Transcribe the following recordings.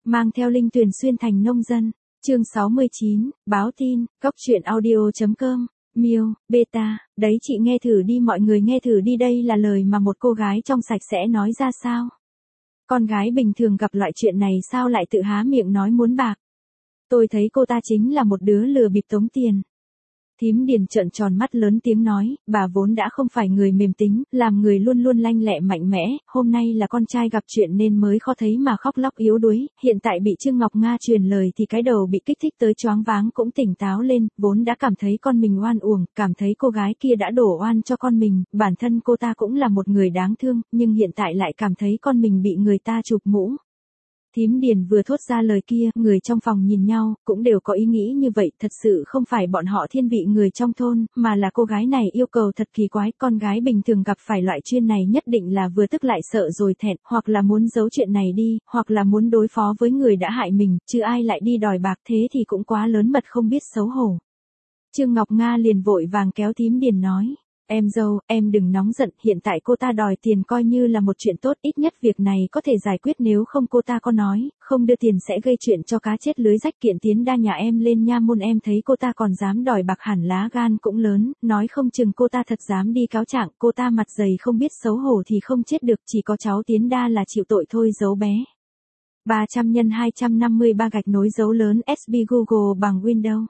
mang theo Linh Tuyền xuyên thành nông dân. Chương 69, báo tin, góc truyện audio.com. Miêu, beta, đấy chị nghe thử đi, mọi người nghe thử đi, đây là lời mà một cô gái trong sạch sẽ nói ra sao? Con gái bình thường gặp loại chuyện này sao lại tự há miệng nói muốn bạc? Tôi thấy cô ta chính là một đứa lừa bịp tống tiền. Thím Điền trợn tròn mắt lớn tiếng nói, bà vốn đã không phải người mềm tính, làm người luôn luôn lanh lẹ mạnh mẽ, hôm nay là con trai gặp chuyện nên mới khó thấy mà khóc lóc yếu đuối, hiện tại bị Trương Ngọc Nga truyền lời thì cái đầu bị kích thích tới choáng váng cũng tỉnh táo lên, vốn đã cảm thấy con mình oan uổng, cảm thấy cô gái kia đã đổ oan cho con mình, bản thân cô ta cũng là một người đáng thương, nhưng hiện tại lại cảm thấy con mình bị người ta chụp mũ. Thím Điền vừa thốt ra lời kia, người trong phòng nhìn nhau, cũng đều có ý nghĩ như vậy, thật sự không phải bọn họ thiên vị người trong thôn, mà là cô gái này yêu cầu thật kỳ quái, con gái bình thường gặp phải loại chuyên này nhất định là vừa tức lại sợ rồi thẹn, hoặc là muốn giấu chuyện này đi, hoặc là muốn đối phó với người đã hại mình, chứ ai lại đi đòi bạc thế thì cũng quá lớn mật không biết xấu hổ. Trương Ngọc Nga liền vội vàng kéo thím Điền nói. Em dâu, em đừng nóng giận, hiện tại cô ta đòi tiền coi như là một chuyện tốt, ít nhất việc này có thể giải quyết, nếu không cô ta có nói, không đưa tiền sẽ gây chuyện cho cá chết lưới rách, kiện Tiến Đa nhà em lên nha môn, em thấy cô ta còn dám đòi bạc hẳn lá gan cũng lớn, nói không chừng cô ta thật dám đi cáo trạng, cô ta mặt dày không biết xấu hổ thì không chết được, chỉ có cháu Tiến Đa là chịu tội thôi giấu bé. 300 x 253 gạch nối dấu lớn SB Google bằng Windows.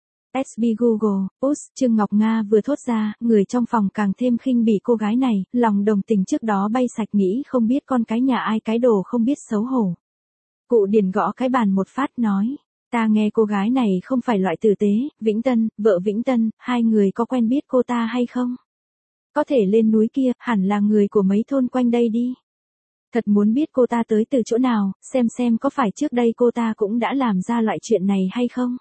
SB Google, Trương Ngọc Nga vừa thốt ra, người trong phòng càng thêm khinh bỉ cô gái này, lòng đồng tình trước đó bay sạch, nghĩ không biết con cái nhà ai cái đồ không biết xấu hổ. Cụ Điền gõ cái bàn một phát nói, ta nghe cô gái này không phải loại tử tế, Vĩnh Tân, vợ Vĩnh Tân, hai người có quen biết cô ta hay không? Có thể lên núi kia, hẳn là người của mấy thôn quanh đây đi. Thật muốn biết cô ta tới từ chỗ nào, xem có phải trước đây cô ta cũng đã làm ra loại chuyện này hay không?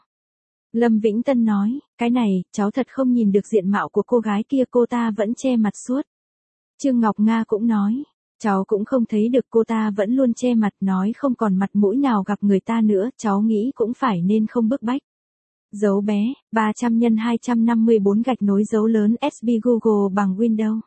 Lâm Vĩnh Tân nói, cái này, cháu thật không nhìn được diện mạo của cô gái kia, cô ta vẫn che mặt suốt. Trương Ngọc Nga cũng nói, cháu cũng không thấy được, cô ta vẫn luôn che mặt, nói không còn mặt mũi nào gặp người ta nữa, cháu nghĩ cũng phải nên không bức bách. Dấu bé, 300 x 254 gạch nối dấu lớn SB Google bằng Windows.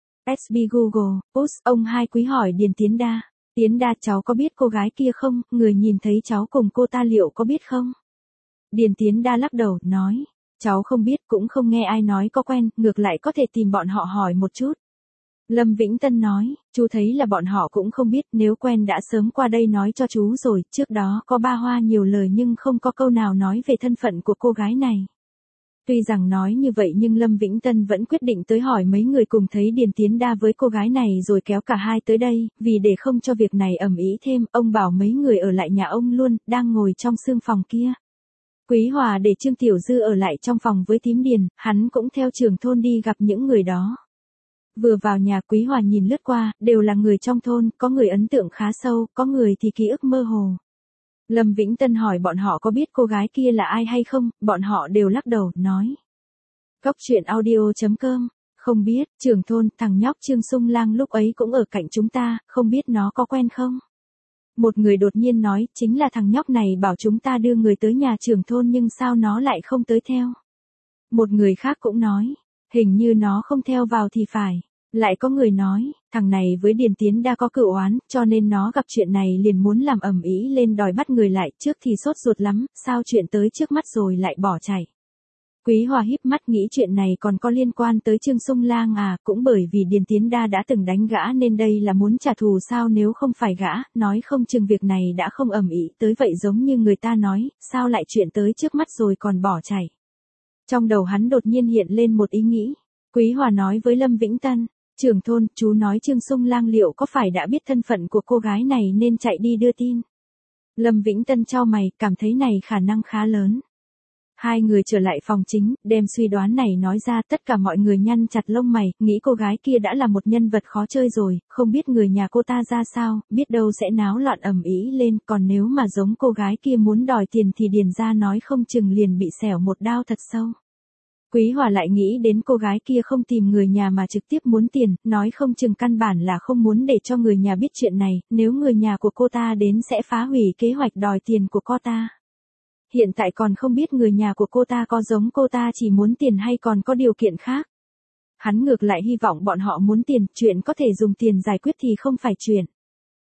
SB Google, ông Hai Quý hỏi Điền Tiến Đa. Tiến Đa, cháu có biết cô gái kia không, người nhìn thấy cháu cùng cô ta liệu có biết không? Điền Tiến Đa lắc đầu, nói, cháu không biết, cũng không nghe ai nói có quen, ngược lại có thể tìm bọn họ hỏi một chút. Lâm Vĩnh Tân nói, chú thấy là bọn họ cũng không biết, nếu quen đã sớm qua đây nói cho chú rồi, trước đó có ba hoa nhiều lời nhưng không có câu nào nói về thân phận của cô gái này. Tuy rằng nói như vậy nhưng Lâm Vĩnh Tân vẫn quyết định tới hỏi mấy người cùng thấy Điền Tiến Đa với cô gái này rồi kéo cả hai tới đây, vì để không cho việc này ầm ĩ thêm, ông bảo mấy người ở lại nhà ông luôn, đang ngồi trong xương phòng kia. Quý Hòa để Trương Tiểu Dư ở lại trong phòng với thím Điền, hắn cũng theo trưởng thôn đi gặp những người đó. Vừa vào nhà, Quý Hòa nhìn lướt qua, đều là người trong thôn, có người ấn tượng khá sâu, có người thì ký ức mơ hồ. Lâm Vĩnh Tân hỏi bọn họ có biết cô gái kia là ai hay không, bọn họ đều lắc đầu, nói. Góc truyện audio.com, không biết, trưởng thôn, thằng nhóc Trương Sung Lang lúc ấy cũng ở cạnh chúng ta, không biết nó có quen không? Một người đột nhiên nói, chính là thằng nhóc này bảo chúng ta đưa người tới nhà trưởng thôn nhưng sao nó lại không tới theo. Một người khác cũng nói, hình như nó không theo vào thì phải. Lại có người nói, thằng này với Điền Tiến Đa có cựu oán, cho nên nó gặp chuyện này liền muốn làm ầm ĩ lên đòi bắt người lại, trước thì sốt ruột lắm, sao chuyện tới trước mắt rồi lại bỏ chạy. Quý Hòa híp mắt nghĩ chuyện này còn có liên quan tới Trương Sung Lang à, cũng bởi vì Điền Tiến Đa đã từng đánh gã nên đây là muốn trả thù sao, nếu không phải gã, nói không chừng việc này đã không ầm ĩ tới vậy, giống như người ta nói, sao lại chuyện tới trước mắt rồi còn bỏ chạy. Trong đầu hắn đột nhiên hiện lên một ý nghĩ. Quý Hòa nói với Lâm Vĩnh Tân, trưởng thôn, chú nói Trương Sung Lang liệu có phải đã biết thân phận của cô gái này nên chạy đi đưa tin. Lâm Vĩnh Tân chau mày, cảm thấy này khả năng khá lớn. Hai người trở lại phòng chính, đem suy đoán này nói ra, tất cả mọi người nhăn chặt lông mày, nghĩ cô gái kia đã là một nhân vật khó chơi rồi, không biết người nhà cô ta ra sao, biết đâu sẽ náo loạn ầm ĩ lên, còn nếu mà giống cô gái kia muốn đòi tiền thì Điền gia nói không chừng liền bị xẻo một đao thật sâu. Quý Hòa lại nghĩ đến cô gái kia không tìm người nhà mà trực tiếp muốn tiền, nói không chừng căn bản là không muốn để cho người nhà biết chuyện này, nếu người nhà của cô ta đến sẽ phá hủy kế hoạch đòi tiền của cô ta. Hiện tại còn không biết người nhà của cô ta có giống cô ta chỉ muốn tiền hay còn có điều kiện khác. Hắn ngược lại hy vọng bọn họ muốn tiền, chuyện có thể dùng tiền giải quyết thì không phải chuyện.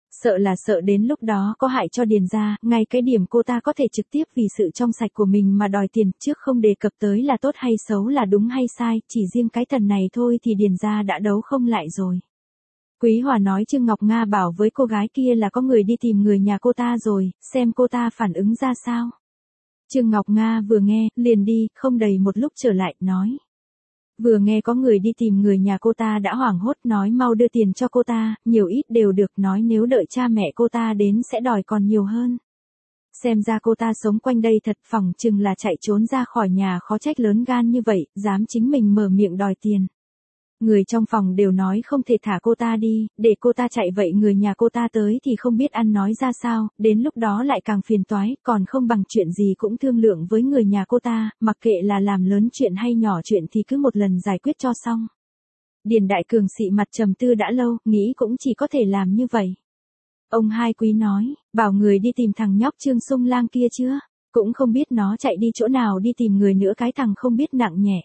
Sợ là sợ đến lúc đó có hại cho Điền gia, ngay cái điểm cô ta có thể trực tiếp vì sự trong sạch của mình mà đòi tiền, trước không đề cập tới là tốt hay xấu là đúng hay sai, chỉ riêng cái tần này thôi thì Điền gia đã đấu không lại rồi. Quý Hòa nói Trương Ngọc Nga bảo với cô gái kia là có người đi tìm người nhà cô ta rồi, xem cô ta phản ứng ra sao. Trương Ngọc Nga vừa nghe, liền đi, không đầy một lúc trở lại, nói. Vừa nghe có người đi tìm người nhà cô ta đã hoảng hốt, nói mau đưa tiền cho cô ta, nhiều ít đều được, nói nếu đợi cha mẹ cô ta đến sẽ đòi còn nhiều hơn. Xem ra cô ta sống quanh đây thật, phỏng chừng là chạy trốn ra khỏi nhà, khó trách lớn gan như vậy, dám chính mình mở miệng đòi tiền. Người trong phòng đều nói không thể thả cô ta đi, để cô ta chạy, vậy người nhà cô ta tới thì không biết ăn nói ra sao, đến lúc đó lại càng phiền toái, còn không bằng chuyện gì cũng thương lượng với người nhà cô ta, mặc kệ là làm lớn chuyện hay nhỏ chuyện thì cứ một lần giải quyết cho xong. Điền Đại Cường xị mặt trầm tư đã lâu, nghĩ cũng chỉ có thể làm như vậy. Ông Hai Quý nói, bảo người đi tìm thằng nhóc Trương Sung Lang kia chưa, cũng không biết nó chạy đi chỗ nào, đi tìm người nữa, cái thằng không biết nặng nhẹ.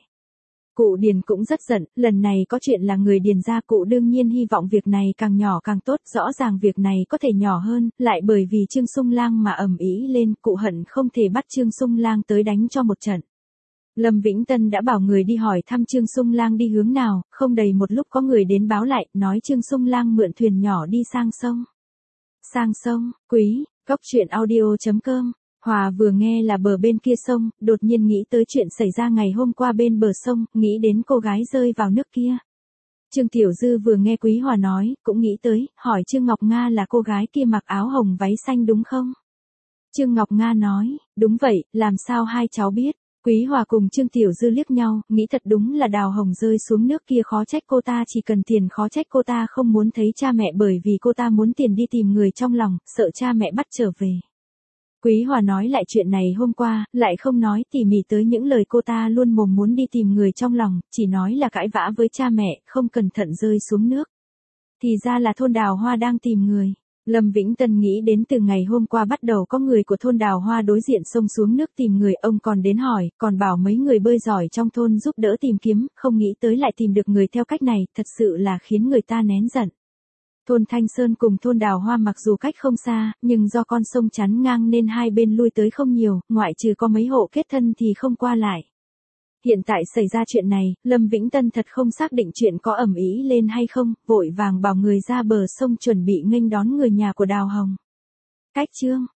Cụ Điền cũng rất giận, lần này có chuyện là người Điền gia, cụ đương nhiên hy vọng việc này càng nhỏ càng tốt, rõ ràng việc này có thể nhỏ hơn, lại bởi vì Trương Sung Lang mà ầm ĩ lên, cụ hận không thể bắt Trương Sung Lang tới đánh cho một trận. Lâm Vĩnh Tân đã bảo người đi hỏi thăm Trương Sung Lang đi hướng nào, không đầy một lúc có người đến báo lại, nói Trương Sung Lang mượn thuyền nhỏ đi sang sông. Sang sông, Quý, Cốc Truyện Audio.com. Hòa vừa nghe là bờ bên kia sông, đột nhiên nghĩ tới chuyện xảy ra ngày hôm qua bên bờ sông, nghĩ đến cô gái rơi vào nước kia. Trương Tiểu Dư vừa nghe Quý Hòa nói, cũng nghĩ tới, hỏi Trương Ngọc Nga là cô gái kia mặc áo hồng váy xanh đúng không? Trương Ngọc Nga nói, đúng vậy, làm sao hai cháu biết? Quý Hòa cùng Trương Tiểu Dư liếc nhau, nghĩ thật đúng là Đào Hồng rơi xuống nước kia, khó trách cô ta chỉ cần tiền, khó trách cô ta không muốn thấy cha mẹ, bởi vì cô ta muốn tiền đi tìm người trong lòng, sợ cha mẹ bắt trở về. Quý Hòa nói lại chuyện này hôm qua, lại không nói tỉ mỉ tới những lời cô ta luôn mồm muốn đi tìm người trong lòng, chỉ nói là cãi vã với cha mẹ, không cẩn thận rơi xuống nước. Thì ra là thôn Đào Hoa đang tìm người. Lâm Vĩnh Tân nghĩ đến từ ngày hôm qua bắt đầu có người của thôn Đào Hoa đối diện sông xuống nước tìm người, ông còn đến hỏi, còn bảo mấy người bơi giỏi trong thôn giúp đỡ tìm kiếm, không nghĩ tới lại tìm được người theo cách này, thật sự là khiến người ta nén giận. Thôn Thanh Sơn cùng thôn Đào Hoa mặc dù cách không xa, nhưng do con sông chắn ngang nên hai bên lui tới không nhiều, ngoại trừ có mấy hộ kết thân thì không qua lại. Hiện tại xảy ra chuyện này, Lâm Vĩnh Tân thật không xác định chuyện có ầm ĩ lên hay không, vội vàng bảo người ra bờ sông chuẩn bị nghênh đón người nhà của Đào Hồng. Cách chương